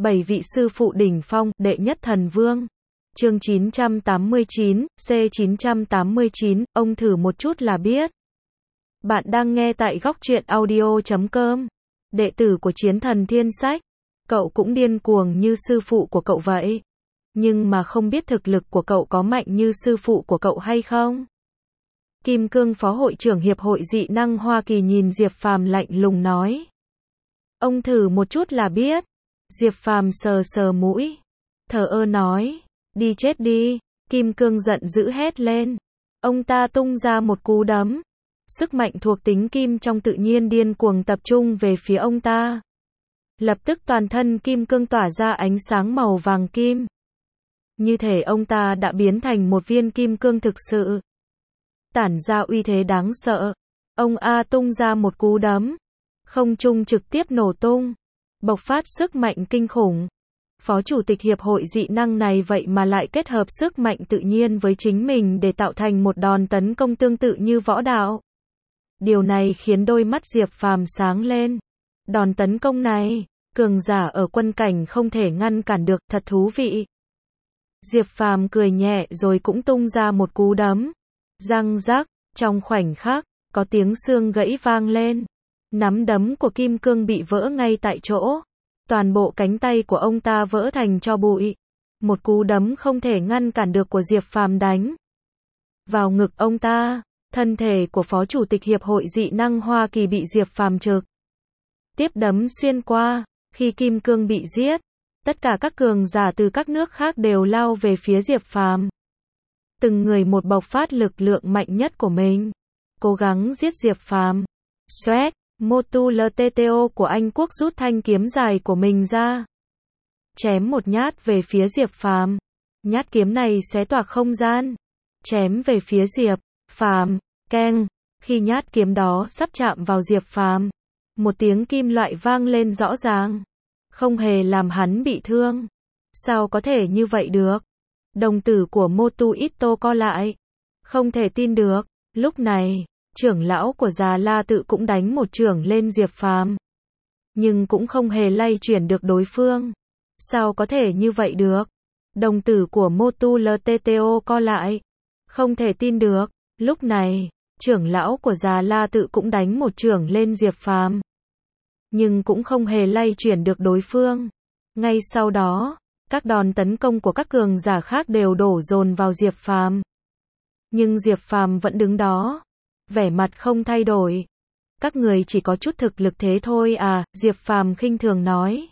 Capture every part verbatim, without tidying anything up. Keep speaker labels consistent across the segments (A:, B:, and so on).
A: Bảy vị sư phụ đỉnh phong, đệ nhất thần vương. Chương chín trăm tám mươi chín, C chín trăm tám mươi chín, ông thử một chút là biết. Bạn đang nghe tại góc truyện audio chấm com. Đệ tử của chiến thần thiên sách. Cậu cũng điên cuồng như sư phụ của cậu vậy. Nhưng mà không biết thực lực của cậu có mạnh như sư phụ của cậu hay không? Kim Cương Phó Hội trưởng Hiệp hội Dị năng Hoa Kỳ nhìn Diệp Phàm lạnh lùng nói. Ông thử một chút là biết. Diệp Phàm sờ sờ mũi. Thờ ơ nói. Đi chết đi. Kim Cương giận dữ hét lên. Ông ta tung ra một cú đấm. Sức mạnh thuộc tính kim trong tự nhiên điên cuồng tập trung về phía ông ta. Lập tức toàn thân Kim Cương tỏa ra ánh sáng màu vàng kim. Như thể ông ta đã biến thành một viên kim cương thực sự. Tản ra uy thế đáng sợ. Ông A tung ra một cú đấm. Không trung trực tiếp nổ tung. Bộc phát sức mạnh kinh khủng. Phó chủ tịch hiệp hội dị năng này vậy mà lại kết hợp sức mạnh tự nhiên với chính mình để tạo thành một đòn tấn công tương tự như võ đạo. Điều này khiến đôi mắt Diệp Phàm sáng lên. Đòn tấn công này, cường giả ở quân cảnh không thể ngăn cản được, thật thú vị. Diệp Phàm cười nhẹ rồi cũng tung ra một cú đấm. Răng rắc, trong khoảnh khắc, có tiếng xương gãy vang lên. Nắm đấm của Kim Cương bị vỡ ngay tại chỗ. Toàn bộ cánh tay của ông ta vỡ thành tro bụi. Một cú đấm không thể ngăn cản được của Diệp Phàm đánh vào ngực ông ta. Thân thể của Phó Chủ tịch Hiệp hội Dị năng Hoa Kỳ bị Diệp Phàm trực tiếp đấm xuyên qua. Khi Kim Cương bị giết, tất cả các cường giả từ các nước khác đều lao về phía Diệp Phàm. Từng người một bộc phát lực lượng mạnh nhất của mình, cố gắng giết Diệp Phàm. Xoét, Motu lờ tê tê o của Anh Quốc rút thanh kiếm dài của mình ra, chém một nhát về phía Diệp Phàm. Nhát kiếm này xé toạc không gian, chém về phía Diệp Phàm. Keng, khi nhát kiếm đó sắp chạm vào Diệp Phàm, một tiếng kim loại vang lên rõ ràng, không hề làm hắn bị thương. Sao có thể như vậy được? Đồng tử của Motu Ito co lại. Không thể tin được. Lúc này, trưởng lão của Già La Tự cũng đánh một chưởng lên Diệp Phàm, nhưng cũng không hề lay chuyển được đối phương. Sao có thể như vậy được? Đồng tử của Motu lờ tê tê o co lại. Không thể tin được. Lúc này, trưởng lão của Già La Tự cũng đánh một chưởng lên Diệp Phàm, nhưng cũng không hề lay chuyển được đối phương. Ngay sau đó, các đòn tấn công của các cường giả khác đều đổ dồn vào Diệp Phàm. Nhưng Diệp Phàm vẫn đứng đó, vẻ mặt không thay đổi. Các người chỉ có chút thực lực thế thôi à, Diệp Phàm khinh thường nói.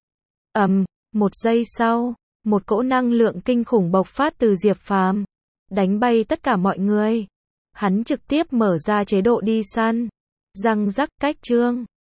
A: Ầm, um, một giây sau, một cỗ năng lượng kinh khủng bộc phát từ Diệp Phàm, đánh bay tất cả mọi người. Hắn trực tiếp mở ra chế độ đi săn. Răng rắc, cách chương.